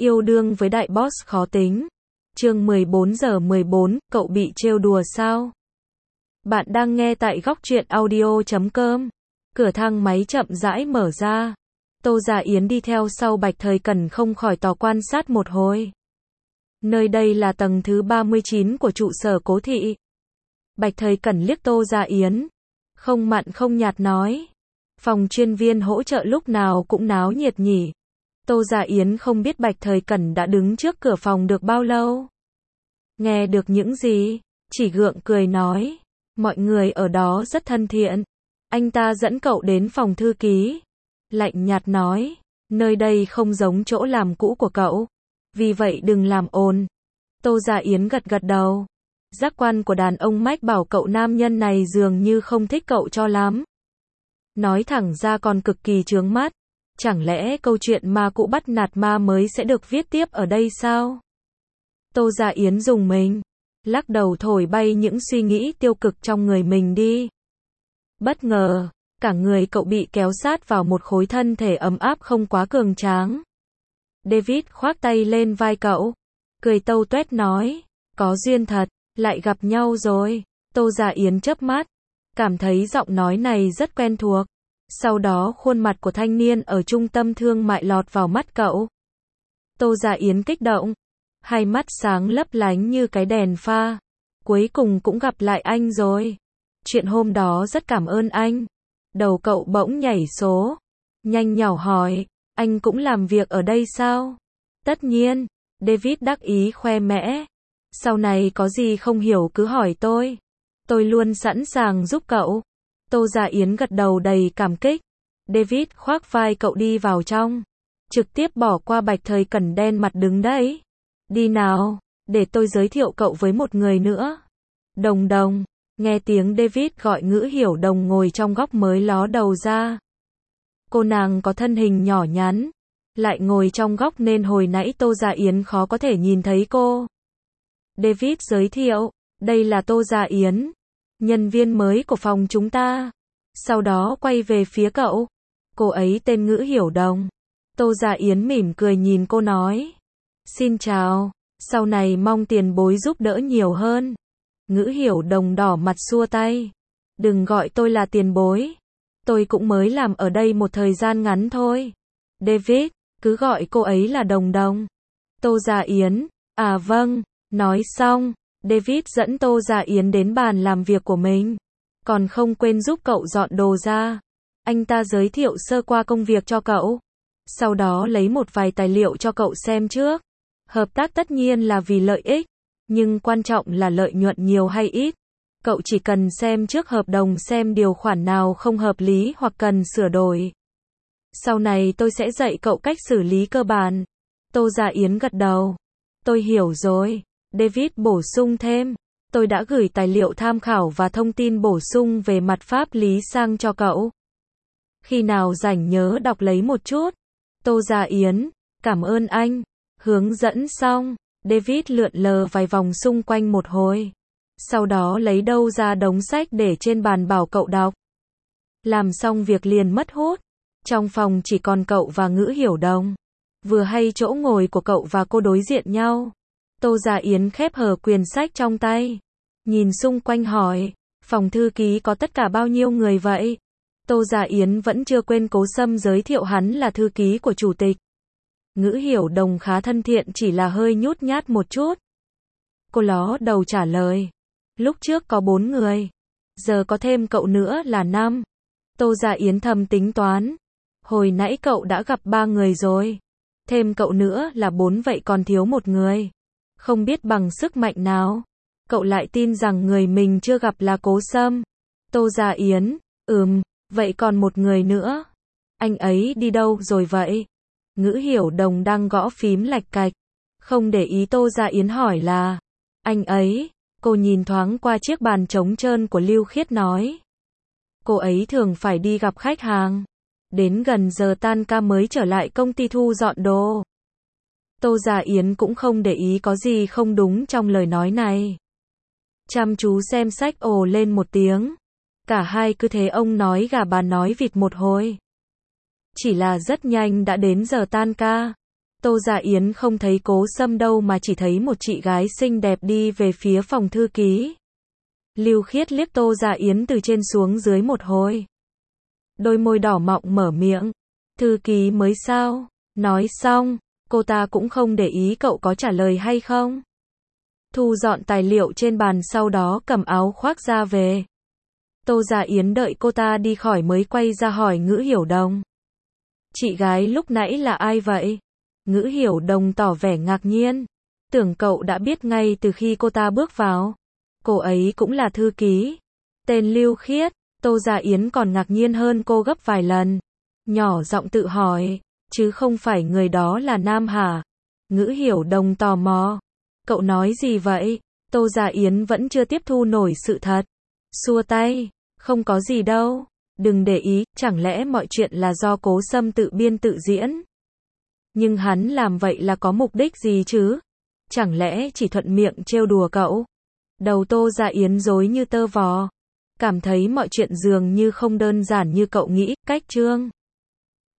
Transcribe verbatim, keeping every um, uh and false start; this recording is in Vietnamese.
Yêu đương với đại boss khó tính. Chương mười bốn giờ mười bốn, cậu bị trêu đùa sao? Bạn đang nghe tại góc truyện audio chấm com. Cửa thang máy chậm rãi mở ra. Tô Gia Yến đi theo sau Bạch Thời Cẩn không khỏi tò quan sát một hồi. Nơi đây là tầng thứ ba mươi chín của trụ sở Cố thị. Bạch Thời Cẩn liếc Tô Gia Yến, không mặn không nhạt nói. Phòng chuyên viên hỗ trợ lúc nào cũng náo nhiệt nhỉ. Tô Gia Yến không biết Bạch Thời Cẩn đã đứng trước cửa phòng được bao lâu. Nghe được những gì, chỉ gượng cười nói. Mọi người ở đó rất thân thiện. Anh ta dẫn cậu đến phòng thư ký. Lạnh nhạt nói, nơi đây không giống chỗ làm cũ của cậu. Vì vậy đừng làm ồn. Tô Gia Yến gật gật đầu. Giác quan của đàn ông mách bảo cậu nam nhân này dường như không thích cậu cho lắm. Nói thẳng ra còn cực kỳ chướng mắt. Chẳng lẽ câu chuyện ma cũ bắt nạt ma mới sẽ được viết tiếp ở đây sao? Tô Gia Yến dùng mình, lắc đầu thổi bay những suy nghĩ tiêu cực trong người mình đi. Bất ngờ, cả người cậu bị kéo sát vào một khối thân thể ấm áp không quá cường tráng. David khoác tay lên vai cậu, cười tâu tuét nói, có duyên thật, lại gặp nhau rồi. Tô Gia Yến chớp mắt, cảm thấy giọng nói này rất quen thuộc. Sau đó khuôn mặt của thanh niên ở trung tâm thương mại lọt vào mắt cậu. Tô Gia Yến kích động, hai mắt sáng lấp lánh như cái đèn pha. Cuối cùng cũng gặp lại anh rồi. Chuyện hôm đó rất cảm ơn anh. Đầu cậu bỗng nhảy số, nhanh nhảu hỏi, anh cũng làm việc ở đây sao? Tất nhiên, David đắc ý khoe mẽ. Sau này có gì không hiểu cứ hỏi tôi. Tôi luôn sẵn sàng giúp cậu. Tô Gia Yến gật đầu đầy cảm kích. David khoác vai cậu đi vào trong. Trực tiếp bỏ qua Bạch Thời Cẩn đen mặt đứng đấy. Đi nào, để tôi giới thiệu cậu với một người nữa. Đồng Đồng. Nghe tiếng David gọi Ngữ Hiểu Đồng ngồi trong góc mới ló đầu ra. Cô nàng có thân hình nhỏ nhắn, lại ngồi trong góc nên hồi nãy Tô Gia Yến khó có thể nhìn thấy cô. David giới thiệu, đây là Tô Gia Yến, nhân viên mới của phòng chúng ta. Sau đó quay về phía cậu. Cô ấy tên Ngữ Hiểu Đồng. Tô Gia Yến mỉm cười nhìn cô nói. Xin chào, sau này mong tiền bối giúp đỡ nhiều hơn. Ngữ Hiểu Đồng đỏ mặt xua tay. Đừng gọi tôi là tiền bối. Tôi cũng mới làm ở đây một thời gian ngắn thôi. David, cứ gọi cô ấy là Đồng Đồng. Tô Gia Yến, à vâng, nói xong. David dẫn Tô Gia Yến đến bàn làm việc của mình. Còn không quên giúp cậu dọn đồ ra. Anh ta giới thiệu sơ qua công việc cho cậu. Sau đó lấy một vài tài liệu cho cậu xem trước. Hợp tác tất nhiên là vì lợi ích. Nhưng quan trọng là lợi nhuận nhiều hay ít. Cậu chỉ cần xem trước hợp đồng xem điều khoản nào không hợp lý hoặc cần sửa đổi. Sau này tôi sẽ dạy cậu cách xử lý cơ bản. Tô Gia Yến gật đầu. Tôi hiểu rồi. David bổ sung thêm. Tôi đã gửi tài liệu tham khảo và thông tin bổ sung về mặt pháp lý sang cho cậu. Khi nào rảnh nhớ đọc lấy một chút. Tô Gia Yến, cảm ơn anh. Hướng dẫn xong, David lượn lờ vài vòng xung quanh một hồi. Sau đó lấy đâu ra đống sách để trên bàn bảo cậu đọc. Làm xong việc liền mất hút. Trong phòng chỉ còn cậu và Ngữ Hiểu Đồng. Vừa hay chỗ ngồi của cậu và cô đối diện nhau. Tô Gia Yến khép hờ quyển sách trong tay. Nhìn xung quanh hỏi, phòng thư ký có tất cả bao nhiêu người vậy? Tô Gia Yến vẫn chưa quên Cố Sâm giới thiệu hắn là thư ký của chủ tịch. Ngữ Hiểu Đồng khá thân thiện chỉ là hơi nhút nhát một chút. Cô ló đầu trả lời. Lúc trước có bốn người. Giờ có thêm cậu nữa là năm. Tô Gia Yến thầm tính toán. Hồi nãy cậu đã gặp ba người rồi. Thêm cậu nữa là bốn vậy còn thiếu một người. Không biết bằng sức mạnh nào. Cậu lại tin rằng người mình chưa gặp là Cố Sâm. Tô Gia Yến, ừm, vậy còn một người nữa. Anh ấy đi đâu rồi vậy? Ngữ Hiểu Đồng đang gõ phím lạch cạch. Không để ý Tô Gia Yến hỏi là. Anh ấy, cô nhìn thoáng qua chiếc bàn trống trơn của Lưu Khiết nói. Cô ấy thường phải đi gặp khách hàng. Đến gần giờ tan ca mới trở lại công ty thu dọn đồ. Tô Gia Yến cũng không để ý có gì không đúng trong lời nói này. Chăm chú xem sách ồ lên một tiếng. Cả hai cứ thế ông nói gà bà nói vịt một hồi. Chỉ là rất nhanh đã đến giờ tan ca. Tô Gia Yến không thấy Cố Sâm đâu mà chỉ thấy một chị gái xinh đẹp đi về phía phòng thư ký. Lưu Khiết liếc Tô Gia Yến từ trên xuống dưới một hồi. Đôi môi đỏ mọng mở miệng. Thư ký mới sao? Nói xong, cô ta cũng không để ý cậu có trả lời hay không. Thu dọn tài liệu trên bàn sau đó cầm áo khoác ra về. Tô Gia Yến đợi cô ta đi khỏi mới quay ra hỏi Ngữ Hiểu Đồng. Chị gái lúc nãy là ai vậy? Ngữ Hiểu Đồng tỏ vẻ ngạc nhiên. Tưởng cậu đã biết ngay từ khi cô ta bước vào. Cô ấy cũng là thư ký. Tên Lưu Khiết. Tô Gia Yến còn ngạc nhiên hơn cô gấp vài lần. Nhỏ giọng tự hỏi, chứ không phải người đó là nam hả? Ngữ Hiểu Đồng tò mò. Cậu nói gì vậy? Tô Gia Yến vẫn chưa tiếp thu nổi sự thật. Xua tay, không có gì đâu. Đừng để ý, chẳng lẽ mọi chuyện là do Cố Sâm tự biên tự diễn? Nhưng hắn làm vậy là có mục đích gì chứ? Chẳng lẽ chỉ thuận miệng trêu đùa cậu? Đầu Tô Gia Yến rối như tơ vò. Cảm thấy mọi chuyện dường như không đơn giản như cậu nghĩ. Cách chương